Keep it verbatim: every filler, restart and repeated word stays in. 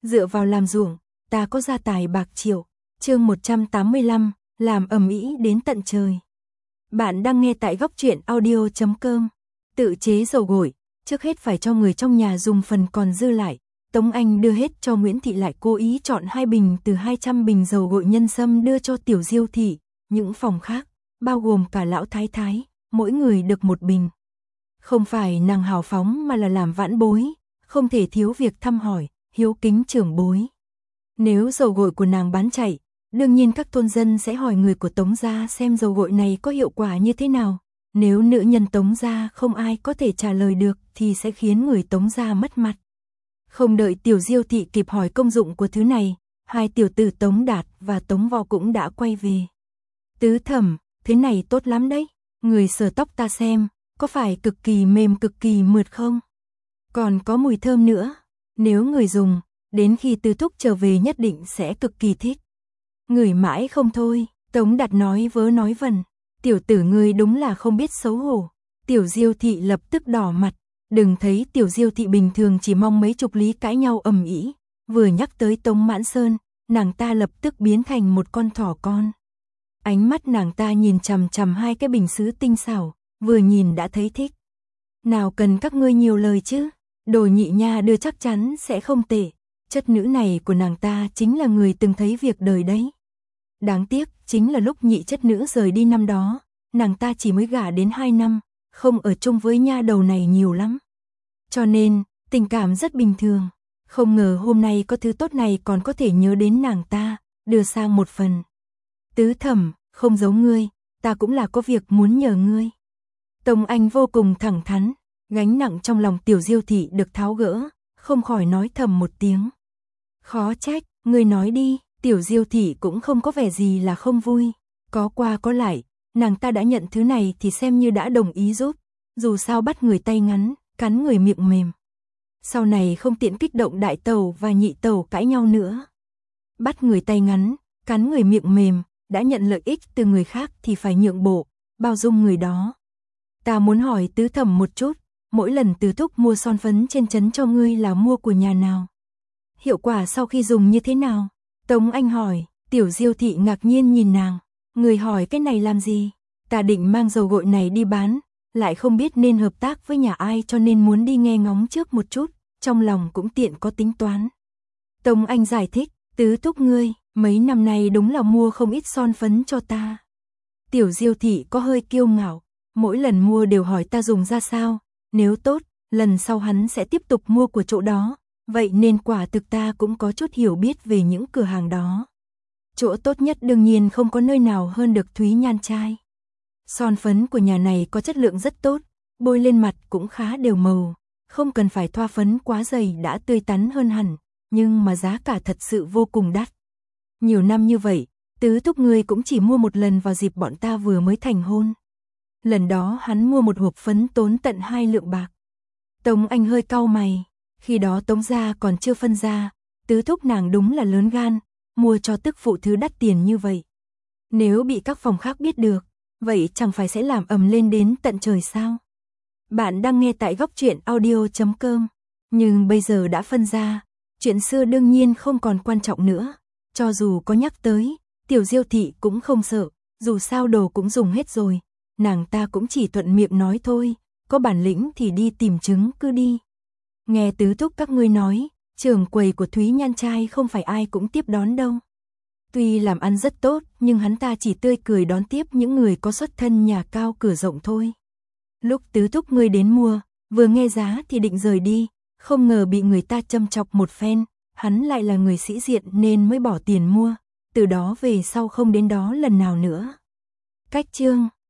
dựa vào làm ruộng, ta có gia tài bạc triệu. Chương một trăm tám mươi lăm, làm ầm ĩ đến tận trời. Bạn đang nghe tại góc truyện audio chấm com. Tự chế dầu gội, trước hết phải cho người trong nhà dùng phần còn dư lại. Tống Anh đưa hết cho Nguyễn Thị, lại cố ý chọn hai bình từ hai trăm bình dầu gội nhân sâm đưa cho Tiểu Diêu Thị. Những phòng khác, bao gồm cả lão thái thái, mỗi người được một bình. Không phải nàng hào phóng mà là làm vãn bối, không thể thiếu việc thăm hỏi, hiếu kính trưởng bối. Nếu dầu gội của nàng bán chạy, đương nhiên các thôn dân sẽ hỏi người của Tống gia xem dầu gội này có hiệu quả như thế nào. Nếu nữ nhân Tống gia không ai có thể trả lời được thì sẽ khiến người Tống gia mất mặt. Không đợi Tiểu Diêu Thị kịp hỏi công dụng của thứ này, hai tiểu tử Tống Đạt và Tống Vò cũng đã quay về. Tứ Thẩm, thứ này tốt lắm đấy, người sờ tóc ta xem, có phải cực kỳ mềm cực kỳ mượt không? Còn có mùi thơm nữa, nếu người dùng, đến khi Tứ Thúc trở về nhất định sẽ cực kỳ thích. Ngửi mãi không thôi, Tống Đạt nói vớ nói vẩn, tiểu tử ngươi đúng là không biết xấu hổ. Tiểu Diêu Thị lập tức đỏ mặt, đừng thấy Tiểu Diêu Thị bình thường chỉ mong mấy chục lý cãi nhau ầm ĩ, vừa nhắc tới Tống Mãn Sơn, nàng ta lập tức biến thành một con thỏ con. Ánh mắt nàng ta nhìn chằm chằm hai cái bình sứ tinh xảo, vừa nhìn đã thấy thích. Nào cần các ngươi nhiều lời chứ, đồ nhị nha đưa chắc chắn sẽ không tệ. Chất nữ này của nàng ta chính là người từng thấy việc đời đấy. Đáng tiếc, chính là lúc nhị chất nữ rời đi năm đó, nàng ta chỉ mới gả đến hai năm, không ở chung với nha đầu này nhiều lắm. Cho nên, tình cảm rất bình thường. Không ngờ hôm nay có thứ tốt này còn có thể nhớ đến nàng ta, đưa sang một phần. Tứ Thẩm, không giấu ngươi, ta cũng là có việc muốn nhờ ngươi. Tống Anh vô cùng thẳng thắn, gánh nặng trong lòng Tiểu Diêu Thị được tháo gỡ, không khỏi nói thầm một tiếng. Khó trách, ngươi nói đi. Tiểu Diêu Thị cũng không có vẻ gì là không vui. Có qua có lại, nàng ta đã nhận thứ này thì xem như đã đồng ý giúp. Dù sao bắt người tay ngắn, cắn người miệng mềm. Sau này không tiện kích động đại tẩu và nhị tẩu cãi nhau nữa. Bắt người tay ngắn, cắn người miệng mềm, đã nhận lợi ích từ người khác thì phải nhượng bộ, bao dung người đó. Ta muốn hỏi Tứ Thẩm một chút, mỗi lần Tứ Thúc mua son phấn trên trấn cho ngươi là mua của nhà nào? Hiệu quả sau khi dùng như thế nào? Tống Anh hỏi. Tiểu Diêu Thị ngạc nhiên nhìn nàng, người hỏi cái này làm gì? Ta định mang dầu gội này đi bán, lại không biết nên hợp tác với nhà ai cho nên muốn đi nghe ngóng trước một chút, trong lòng cũng tiện có tính toán. Tống Anh giải thích, Tứ Thúc ngươi, mấy năm nay đúng là mua không ít son phấn cho ta. Tiểu Diêu Thị có hơi kiêu ngạo, mỗi lần mua đều hỏi ta dùng ra sao, nếu tốt, lần sau hắn sẽ tiếp tục mua của chỗ đó. Vậy nên quả thực ta cũng có chút hiểu biết về những cửa hàng đó. Chỗ tốt nhất đương nhiên không có nơi nào hơn được Thúy Nhan Trai. Son phấn của nhà này có chất lượng rất tốt, bôi lên mặt cũng khá đều màu, không cần phải thoa phấn quá dày đã tươi tắn hơn hẳn, nhưng mà giá cả thật sự vô cùng đắt. Nhiều năm như vậy, Tứ Thúc ngươi cũng chỉ mua một lần vào dịp bọn ta vừa mới thành hôn. Lần đó hắn mua một hộp phấn tốn tận hai lượng bạc. Tống Anh hơi cau mày. Khi đó Tống gia còn chưa phân ra, Tứ Thúc nàng đúng là lớn gan, mua cho tức phụ thứ đắt tiền như vậy. Nếu bị các phòng khác biết được, vậy chẳng phải sẽ làm ầm lên đến tận trời sao? Bạn đang nghe tại góc truyện audio chấm com, nhưng bây giờ đã phân ra, chuyện xưa đương nhiên không còn quan trọng nữa. Cho dù có nhắc tới, Tiểu Diêu Thị cũng không sợ, dù sao đồ cũng dùng hết rồi, nàng ta cũng chỉ thuận miệng nói thôi, có bản lĩnh thì đi tìm chứng cứ đi. Nghe Tứ Thúc các ngươi nói, trưởng quầy của Thúy Nhan Trai không phải ai cũng tiếp đón đâu. Tuy làm ăn rất tốt, nhưng hắn ta chỉ tươi cười đón tiếp những người có xuất thân nhà cao cửa rộng thôi. Lúc Tứ Thúc ngươi đến mua, vừa nghe giá thì định rời đi, không ngờ bị người ta châm chọc một phen, hắn lại là người sĩ diện nên mới bỏ tiền mua, từ đó về sau không đến đó lần nào nữa. Cách chương